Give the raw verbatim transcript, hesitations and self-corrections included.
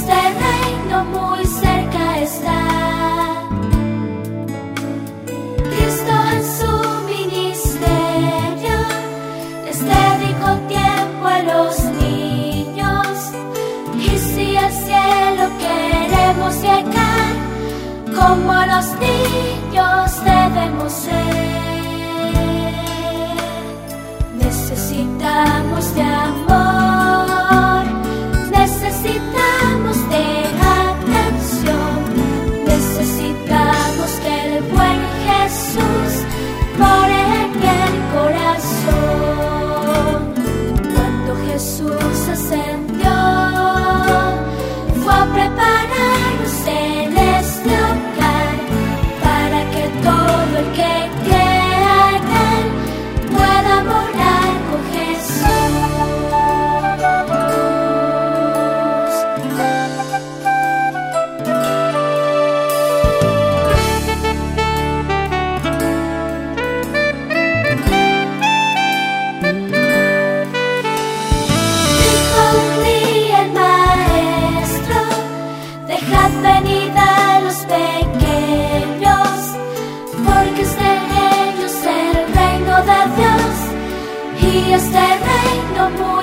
este reino muy cerca está. Cristo en su ministerio les dedicó tiempo a los niños, y si al cielo queremos llegar, como los niños debemos ser. Necesitamos de amor, necesitamos de atención, necesitamos que el buen Jesús more en el corazón. Cuando Jesús ascendió, fue a prepararnos en este hogar, para que todo el que crea en él pueda morar con Jesús. Dijo un día el maestro: dejad venid a los pequeños, porque es de ellos el reino de Dios, y este reino muy